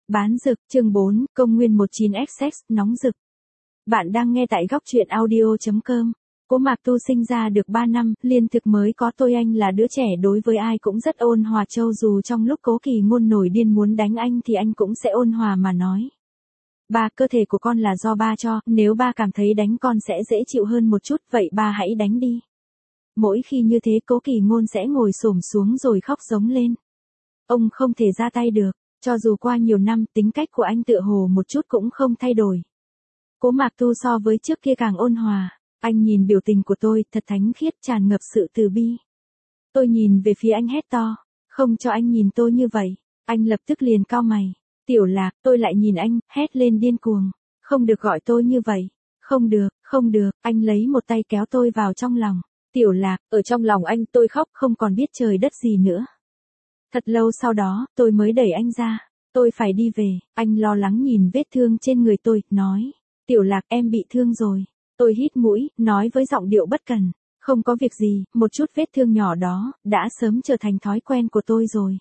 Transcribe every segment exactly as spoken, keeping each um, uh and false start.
Bán rực, chương bốn, công nguyên mười chín ích ích, nóng rực. Bạn đang nghe tại góc truyện audio chấm com. Cố Mạc Tu sinh ra được ba năm, liên thực mới có tôi. Anh là đứa trẻ đối với ai cũng rất ôn hòa, châu dù trong lúc Cố Kỳ Ngôn nổi điên muốn đánh anh thì anh cũng sẽ ôn hòa mà nói. Ba, cơ thể của con là do ba cho, nếu ba cảm thấy đánh con sẽ dễ chịu hơn một chút, vậy ba hãy đánh đi. Mỗi khi như thế Cố Kỳ Ngôn sẽ ngồi xổm xuống rồi khóc giống lên. Ông không thể ra tay được. Cho dù qua nhiều năm, tính cách của anh tựa hồ một chút cũng không thay đổi. Cố Mạc Tu so với trước kia càng ôn hòa. Anh nhìn biểu tình của tôi, thật thánh khiết, tràn ngập sự từ bi. Tôi nhìn về phía anh hét to, không cho anh nhìn tôi như vậy. Anh lập tức liền cau mày. Tiểu Lạc, tôi lại nhìn anh, hét lên điên cuồng. Không được gọi tôi như vậy. Không được, không được, anh lấy một tay kéo tôi vào trong lòng. Tiểu Lạc, ở trong lòng anh tôi khóc không còn biết trời đất gì nữa. Thật lâu sau đó, tôi mới đẩy anh ra. Tôi phải đi về. Anh lo lắng nhìn vết thương trên người tôi, nói. Tiểu Lạc, em bị thương rồi. Tôi hít mũi, nói với giọng điệu bất cần. Không có việc gì, một chút vết thương nhỏ đó, đã sớm trở thành thói quen của tôi rồi.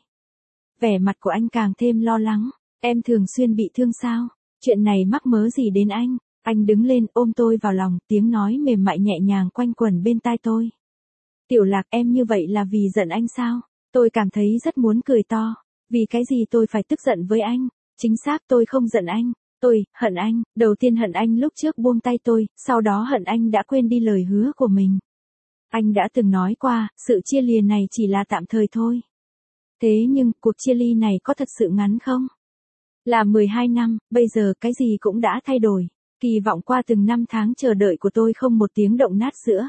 Vẻ mặt của anh càng thêm lo lắng. Em thường xuyên bị thương sao? Chuyện này mắc mớ gì đến anh? Anh đứng lên ôm tôi vào lòng, tiếng nói mềm mại nhẹ nhàng quanh quẩn bên tai tôi. Tiểu Lạc, em như vậy là vì giận anh sao? Tôi cảm thấy rất muốn cười to. Vì cái gì tôi phải tức giận với anh? Chính xác tôi không giận anh. Tôi, hận anh. Đầu tiên hận anh lúc trước buông tay tôi, sau đó hận anh đã quên đi lời hứa của mình. Anh đã từng nói qua, sự chia lìa này chỉ là tạm thời thôi. Thế nhưng, cuộc chia ly này có thật sự ngắn không? Là mười hai năm, bây giờ cái gì cũng đã thay đổi. Kỳ vọng qua từng năm tháng chờ đợi của tôi không một tiếng động nát sữa.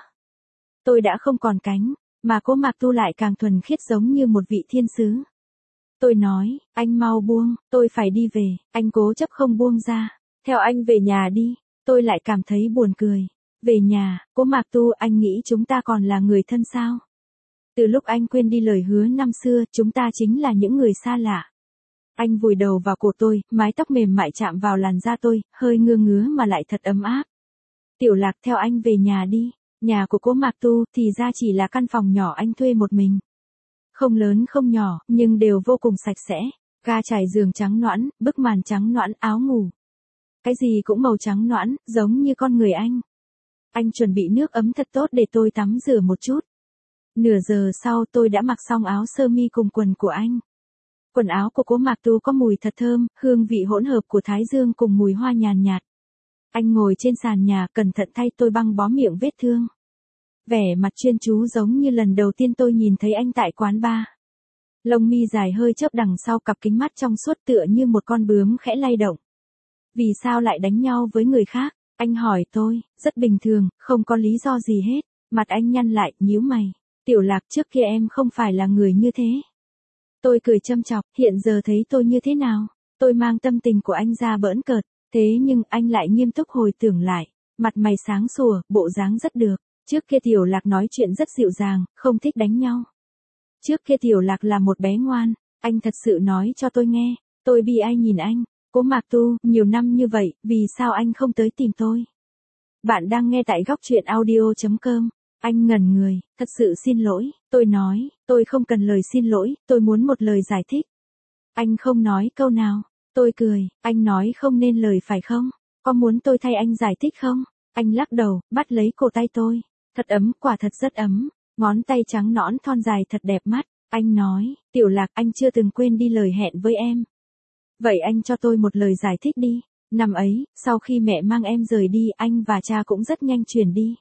Tôi đã không còn cánh. Mà Cố Mạc Tu lại càng thuần khiết giống như một vị thiên sứ. Tôi nói, anh mau buông, tôi phải đi về, anh cố chấp không buông ra. Theo anh về nhà đi, tôi lại cảm thấy buồn cười. Về nhà, Cố Mạc Tu, anh nghĩ chúng ta còn là người thân sao? Từ lúc anh quên đi lời hứa năm xưa, chúng ta chính là những người xa lạ. Anh vùi đầu vào cổ tôi, mái tóc mềm mại chạm vào làn da tôi, hơi ngứa ngứa mà lại thật ấm áp. Tiểu Lạc, theo anh về nhà đi. Nhà của Cố Mạc Tu thì ra chỉ là căn phòng nhỏ anh thuê một mình. Không lớn không nhỏ, nhưng đều vô cùng sạch sẽ. Ga trải giường trắng nõn, bức màn trắng nõn, áo ngủ. Cái gì cũng màu trắng nõn, giống như con người anh. Anh chuẩn bị nước ấm thật tốt để tôi tắm rửa một chút. Nửa giờ sau tôi đã mặc xong áo sơ mi cùng quần của anh. Quần áo của Cố Mạc Tu có mùi thật thơm, hương vị hỗn hợp của thái dương cùng mùi hoa nhàn nhạt. Anh ngồi trên sàn nhà cẩn thận thay tôi băng bó miệng vết thương. Vẻ mặt chuyên chú giống như lần đầu tiên tôi nhìn thấy anh tại quán bar. Lông mi dài hơi chớp đằng sau cặp kính mắt trong suốt tựa như một con bướm khẽ lay động. Vì sao lại đánh nhau với người khác? Anh hỏi tôi, rất bình thường, không có lý do gì hết. Mặt anh nhăn lại, nhíu mày. Tiểu Lạc, trước kia em không phải là người như thế. Tôi cười châm chọc, hiện giờ thấy tôi như thế nào? Tôi mang tâm tình của anh ra bỡn cợt. Thế nhưng anh lại nghiêm túc hồi tưởng lại, mặt mày sáng sủa, bộ dáng rất được. Trước kia Tiểu Lạc nói chuyện rất dịu dàng, không thích đánh nhau. Trước kia Tiểu Lạc là một bé ngoan, anh thật sự nói cho tôi nghe. Tôi bi ai nhìn anh. Cố Mạc Tu, nhiều năm như vậy, vì sao anh không tới tìm tôi? Bạn đang nghe tại góc truyện audio chấm com. Anh ngẩn người, thật sự xin lỗi. Tôi nói, tôi không cần lời xin lỗi, tôi muốn một lời giải thích. Anh không nói câu nào. Tôi cười, anh nói không nên lời phải không? Có muốn tôi thay anh giải thích không? Anh lắc đầu, bắt lấy cổ tay tôi. Thật ấm, quả thật rất ấm. Ngón tay trắng nõn thon dài thật đẹp mắt. Anh nói, Tiểu Lạc, anh chưa từng quên đi lời hẹn với em. Vậy anh cho tôi một lời giải thích đi. Năm ấy, sau khi mẹ mang em rời đi, anh và cha cũng rất nhanh chuyển đi.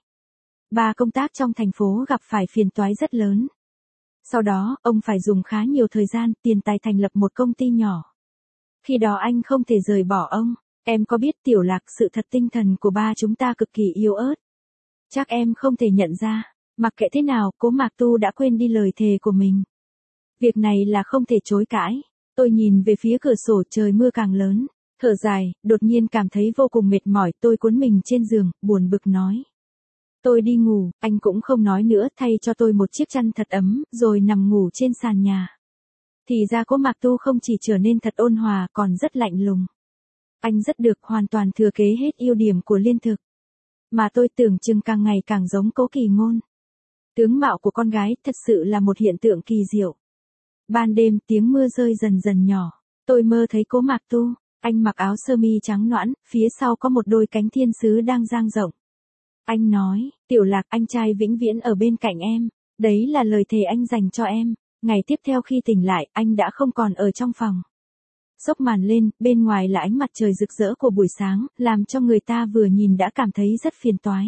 Ba công tác trong thành phố gặp phải phiền toái rất lớn. Sau đó, ông phải dùng khá nhiều thời gian, tiền tài thành lập một công ty nhỏ. Khi đó anh không thể rời bỏ ông. Em có biết Tiểu Lạc, sự thật tinh thần của ba chúng ta cực kỳ yếu ớt. Chắc em không thể nhận ra. Mặc kệ thế nào, Cố Mạc Tu đã quên đi lời thề của mình. Việc này là không thể chối cãi. Tôi nhìn về phía cửa sổ, trời mưa càng lớn. Thở dài, đột nhiên cảm thấy vô cùng mệt mỏi, tôi cuốn mình trên giường, buồn bực nói. Tôi đi ngủ, anh cũng không nói nữa, thay cho tôi một chiếc chăn thật ấm, rồi nằm ngủ trên sàn nhà. Thì ra Cố Mạc Tu không chỉ trở nên thật ôn hòa, còn rất lạnh lùng. Anh rất được, hoàn toàn thừa kế hết ưu điểm của Liên Thực. Mà tôi tưởng chừng càng ngày càng giống Cố Kỳ Ngôn. Tướng mạo của con gái thật sự là một hiện tượng kỳ diệu. Ban đêm tiếng mưa rơi dần dần nhỏ. Tôi mơ thấy Cố Mạc Tu, anh mặc áo sơ mi trắng nõn, phía sau có một đôi cánh thiên sứ đang dang rộng. Anh nói, Tiểu Lạc, anh trai vĩnh viễn ở bên cạnh em, đấy là lời thề anh dành cho em. Ngày tiếp theo khi tỉnh lại, anh đã không còn ở trong phòng. Xốc màn lên, bên ngoài là ánh mặt trời rực rỡ của buổi sáng, làm cho người ta vừa nhìn đã cảm thấy rất phiền toái.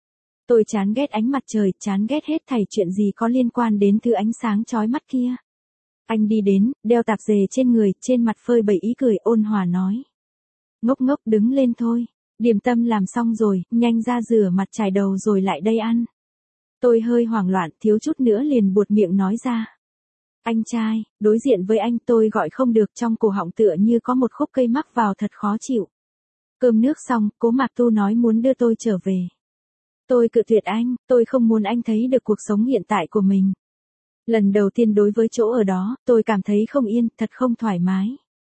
Tôi chán ghét ánh mặt trời, chán ghét hết thảy chuyện gì có liên quan đến thứ ánh sáng chói mắt kia. Anh đi đến, đeo tạp dề trên người, trên mặt phơi bày ý cười, ôn hòa nói. Ngốc ngốc, đứng lên thôi, điểm tâm làm xong rồi, nhanh ra rửa mặt chải đầu rồi lại đây ăn. Tôi hơi hoảng loạn, thiếu chút nữa liền buột miệng nói ra. Anh trai, đối diện với anh tôi gọi không được, trong cổ họng tựa như có một khúc cây mắc vào, thật khó chịu. Cơm nước xong, Cố Mạc Tu nói muốn đưa tôi trở về. Tôi cự tuyệt anh, tôi không muốn anh thấy được cuộc sống hiện tại của mình. Lần đầu tiên đối với chỗ ở đó, tôi cảm thấy không yên, thật không thoải mái.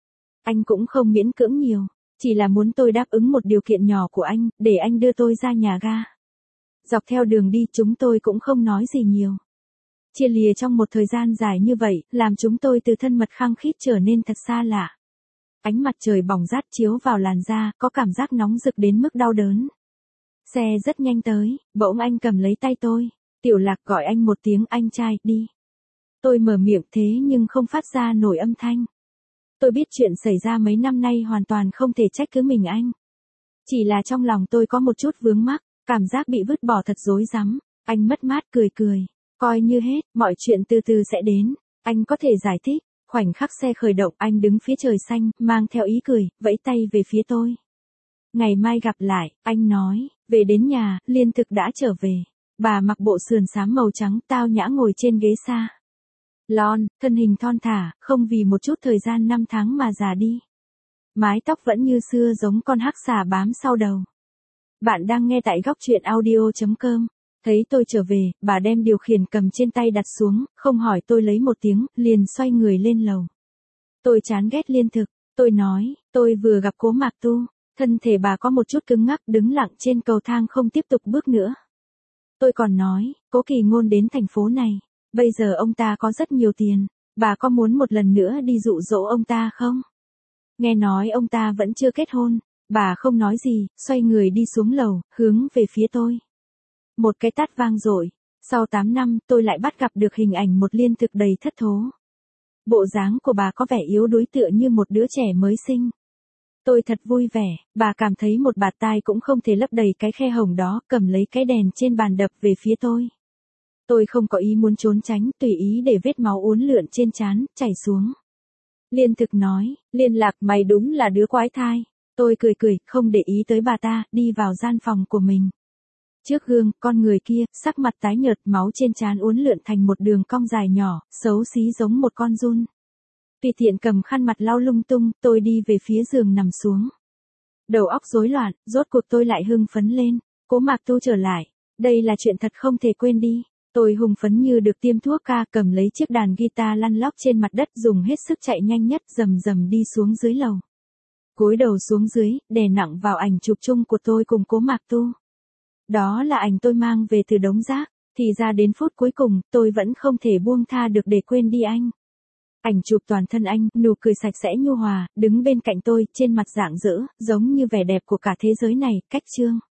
Anh cũng không miễn cưỡng nhiều, chỉ là muốn tôi đáp ứng một điều kiện nhỏ của anh, để anh đưa tôi ra nhà ga. Dọc theo đường đi chúng tôi cũng không nói gì nhiều. Chia lìa trong một thời gian dài như vậy, làm chúng tôi từ thân mật khăng khít trở nên thật xa lạ. Ánh mặt trời bỏng rát chiếu vào làn da, có cảm giác nóng rực đến mức đau đớn. Xe rất nhanh tới, bỗng anh cầm lấy tay tôi. Tiểu Lạc, gọi anh một tiếng anh trai, đi. Tôi mở miệng thế nhưng không phát ra nổi âm thanh. Tôi biết chuyện xảy ra mấy năm nay hoàn toàn không thể trách cứ mình anh. Chỉ là trong lòng tôi có một chút vướng mắc, cảm giác bị vứt bỏ thật rối rắm. Anh mất mát cười cười. Coi như hết, mọi chuyện từ từ sẽ đến. Anh có thể giải thích. Khoảnh khắc xe khởi động, anh đứng phía trời xanh, mang theo ý cười, vẫy tay về phía tôi. Ngày mai gặp lại, anh nói. Về đến nhà, Liên Thực đã trở về. Bà mặc bộ sườn xám màu trắng, tao nhã ngồi trên ghế xa lon, thân hình thon thả, không vì một chút thời gian năm tháng mà già đi. Mái tóc vẫn như xưa giống con hắc xà bám sau đầu. Bạn đang nghe tại góc truyện audio chấm com. Thấy tôi trở về, bà đem điều khiển cầm trên tay đặt xuống, không hỏi tôi lấy một tiếng, liền xoay người lên lầu. Tôi chán ghét Liên Thực, tôi nói, tôi vừa gặp Cố Mạc Tu, thân thể bà có một chút cứng ngắc, đứng lặng trên cầu thang không tiếp tục bước nữa. Tôi còn nói, Cố Kỳ Ngôn đến thành phố này, bây giờ ông ta có rất nhiều tiền, bà có muốn một lần nữa đi dụ dỗ ông ta không? Nghe nói ông ta vẫn chưa kết hôn, bà không nói gì, xoay người đi xuống lầu, hướng về phía tôi. Một cái tát vang dội, sau tám năm tôi lại bắt gặp được hình ảnh một Liên Thực đầy thất thố. Bộ dáng của bà có vẻ yếu đuối tựa như một đứa trẻ mới sinh. Tôi thật vui vẻ, bà cảm thấy một bạt tai cũng không thể lấp đầy cái khe hổng đó, cầm lấy cái đèn trên bàn đập về phía tôi. Tôi không có ý muốn trốn tránh, tùy ý để vết máu uốn lượn trên trán, chảy xuống. Liên Thực nói, Liên Lạc, mày đúng là đứa quái thai. Tôi cười cười, không để ý tới bà ta, đi vào gian phòng của mình. Trước gương, con người kia, sắc mặt tái nhợt, máu trên trán uốn lượn thành một đường cong dài nhỏ, xấu xí giống một con giun. Tùy tiện cầm khăn mặt lau lung tung, tôi đi về phía giường nằm xuống. Đầu óc rối loạn, rốt cuộc tôi lại hưng phấn lên. Cố Mạc Tu trở lại, đây là chuyện thật không thể quên đi. Tôi hùng phấn như được tiêm thuốc ca, cầm lấy chiếc đàn guitar lăn lóc trên mặt đất, dùng hết sức chạy nhanh nhất, rầm rầm đi xuống dưới lầu. Cúi đầu xuống dưới, đè nặng vào ảnh chụp chung của tôi cùng Cố Mạc Tu. Đó là ảnh tôi mang về từ đống rác, thì ra đến phút cuối cùng, tôi vẫn không thể buông tha được để quên đi anh. Ảnh chụp toàn thân anh, nụ cười sạch sẽ nhu hòa, đứng bên cạnh tôi, trên mặt rạng rỡ, giống như vẻ đẹp của cả thế giới này, cách chương.